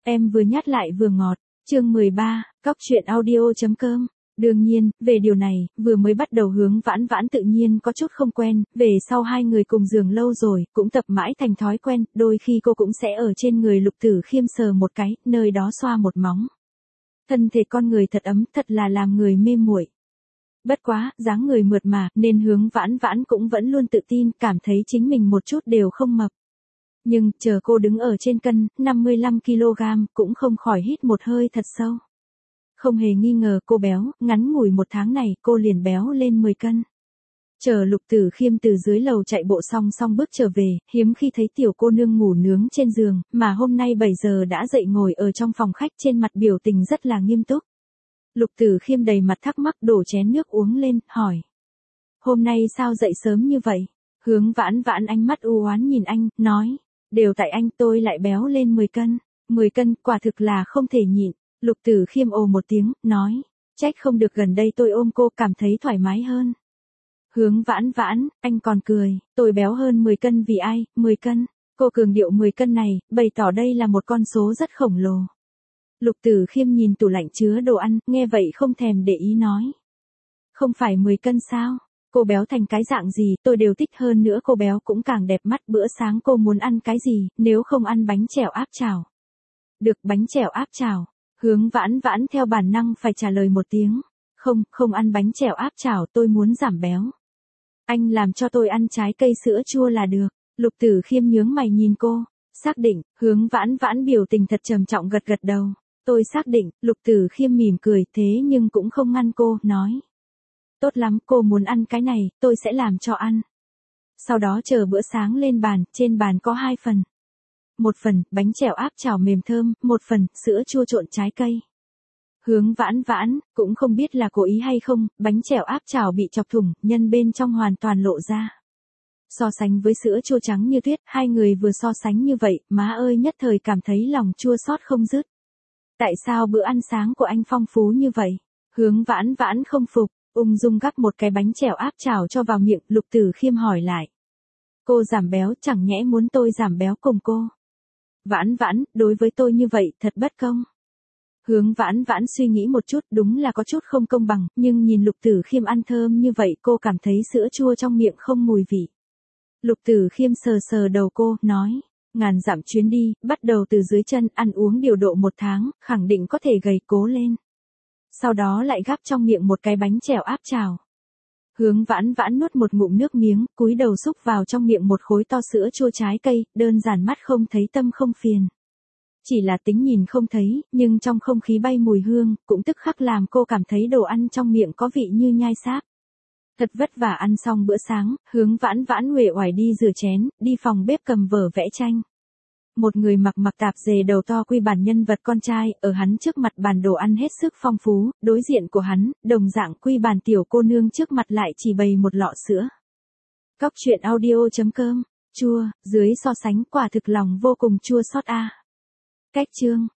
Em vừa nhát lại vừa ngọt. Chương 13, Cóc truyện audio.com. Đương nhiên, về điều này, vừa mới bắt đầu Hướng Vãn Vãn tự nhiên có chút không quen, về sau hai người cùng giường lâu rồi, cũng tập mãi thành thói quen, đôi khi cô cũng sẽ ở trên người Lục Tử Khiêm sờ một cái, nơi đó xoa một móng. Thân thể con người thật ấm, thật là làm người mê muội. Bất quá, dáng người mượt mà, nên Hướng Vãn Vãn cũng vẫn luôn tự tin, cảm thấy chính mình một chút đều không mập. Nhưng, chờ cô đứng ở trên cân, 55 kg, cũng không khỏi hít một hơi thật sâu. Không hề nghi ngờ cô béo, ngắn ngủi một tháng này, cô liền béo lên 10 cân. Chờ Lục Tử Khiêm từ dưới lầu chạy bộ xong bước trở về, hiếm khi thấy tiểu cô nương ngủ nướng trên giường, mà hôm nay 7 giờ đã dậy ngồi ở trong phòng khách, trên mặt biểu tình rất là nghiêm túc. Lục Tử Khiêm đầy mặt thắc mắc đổ chén nước uống lên, hỏi. Hôm nay sao dậy sớm như vậy? Hướng Vãn Vãn ánh mắt u oán nhìn anh, nói. Đều tại anh, tôi lại béo lên 10 cân. 10 cân, quả thực là không thể nhịn. Lục Tử Khiêm ồ một tiếng, nói. Trách không được gần đây tôi ôm cô cảm thấy thoải mái hơn. Hướng Vãn Vãn, anh còn cười, tôi béo hơn 10 cân vì ai, 10 cân. Cô cường điệu 10 cân này, bày tỏ đây là một con số rất khổng lồ. Lục Tử Khiêm nhìn tủ lạnh chứa đồ ăn, nghe vậy không thèm để ý nói. Không phải 10 cân sao? Cô béo thành cái dạng gì, tôi đều thích, hơn nữa cô béo cũng càng đẹp mắt. Bữa sáng cô muốn ăn cái gì, nếu không ăn bánh chèo áp chảo? Được, bánh chèo áp chảo. Hướng Vãn Vãn theo bản năng phải trả lời một tiếng. Không ăn bánh chèo áp chảo, tôi muốn giảm béo. Anh làm cho tôi ăn trái cây sữa chua là được. Lục Tử Khiêm nhướng mày nhìn cô. Xác định. Hướng Vãn Vãn biểu tình thật trầm trọng gật đầu. Tôi xác định. Lục Tử Khiêm mỉm cười, thế nhưng cũng không ngăn cô, nói. Tốt lắm, cô muốn ăn cái này, tôi sẽ làm cho ăn. Sau đó chờ bữa sáng lên bàn, trên bàn có 2 phần. Một phần, bánh chèo áp chảo mềm thơm, một phần, sữa chua trộn trái cây. Hướng Vãn Vãn, cũng không biết là cố ý hay không, bánh chèo áp chảo bị chọc thủng, nhân bên trong hoàn toàn lộ ra. So sánh với sữa chua trắng như tuyết, hai người vừa so sánh như vậy, má ơi nhất thời cảm thấy lòng chua xót không dứt. Tại sao bữa ăn sáng của anh phong phú như vậy? Hướng Vãn Vãn không phục. Ung dung gắp một cái bánh chèo áp chảo cho vào miệng, Lục Tử Khiêm hỏi lại. Cô giảm béo, chẳng nhẽ muốn tôi giảm béo cùng cô? Vãn Vãn, đối với tôi như vậy, thật bất công. Hướng Vãn Vãn suy nghĩ một chút, đúng là có chút không công bằng, nhưng nhìn Lục Tử Khiêm ăn thơm như vậy, cô cảm thấy sữa chua trong miệng không mùi vị. Lục Tử Khiêm sờ đầu cô, nói. Ngàn dặm chuyến đi, bắt đầu từ dưới chân, ăn uống điều độ 1 tháng, khẳng định có thể gầy cố lên. Sau đó lại gắp trong miệng một cái bánh chèo áp chảo. Hướng Vãn Vãn nuốt một ngụm nước miếng, cúi đầu xúc vào trong miệng một khối to sữa chua trái cây, đơn giản mắt không thấy tâm không phiền. Chỉ là tính nhìn không thấy, nhưng trong không khí bay mùi hương, cũng tức khắc làm cô cảm thấy đồ ăn trong miệng có vị như nhai sáp. Thật vất vả ăn xong bữa sáng, Hướng Vãn Vãn uể oải đi rửa chén, đi phòng bếp cầm vở vẽ tranh. Một người mặc tạp dề đầu to quy bản nhân vật con trai, ở hắn trước mặt bàn đồ ăn hết sức phong phú, đối diện của hắn, đồng dạng quy bản tiểu cô nương trước mặt lại chỉ bày một lọ sữa. Cóc truyện audio.com, chua, dưới so sánh quả thực lòng vô cùng chua xót a. Cách chương.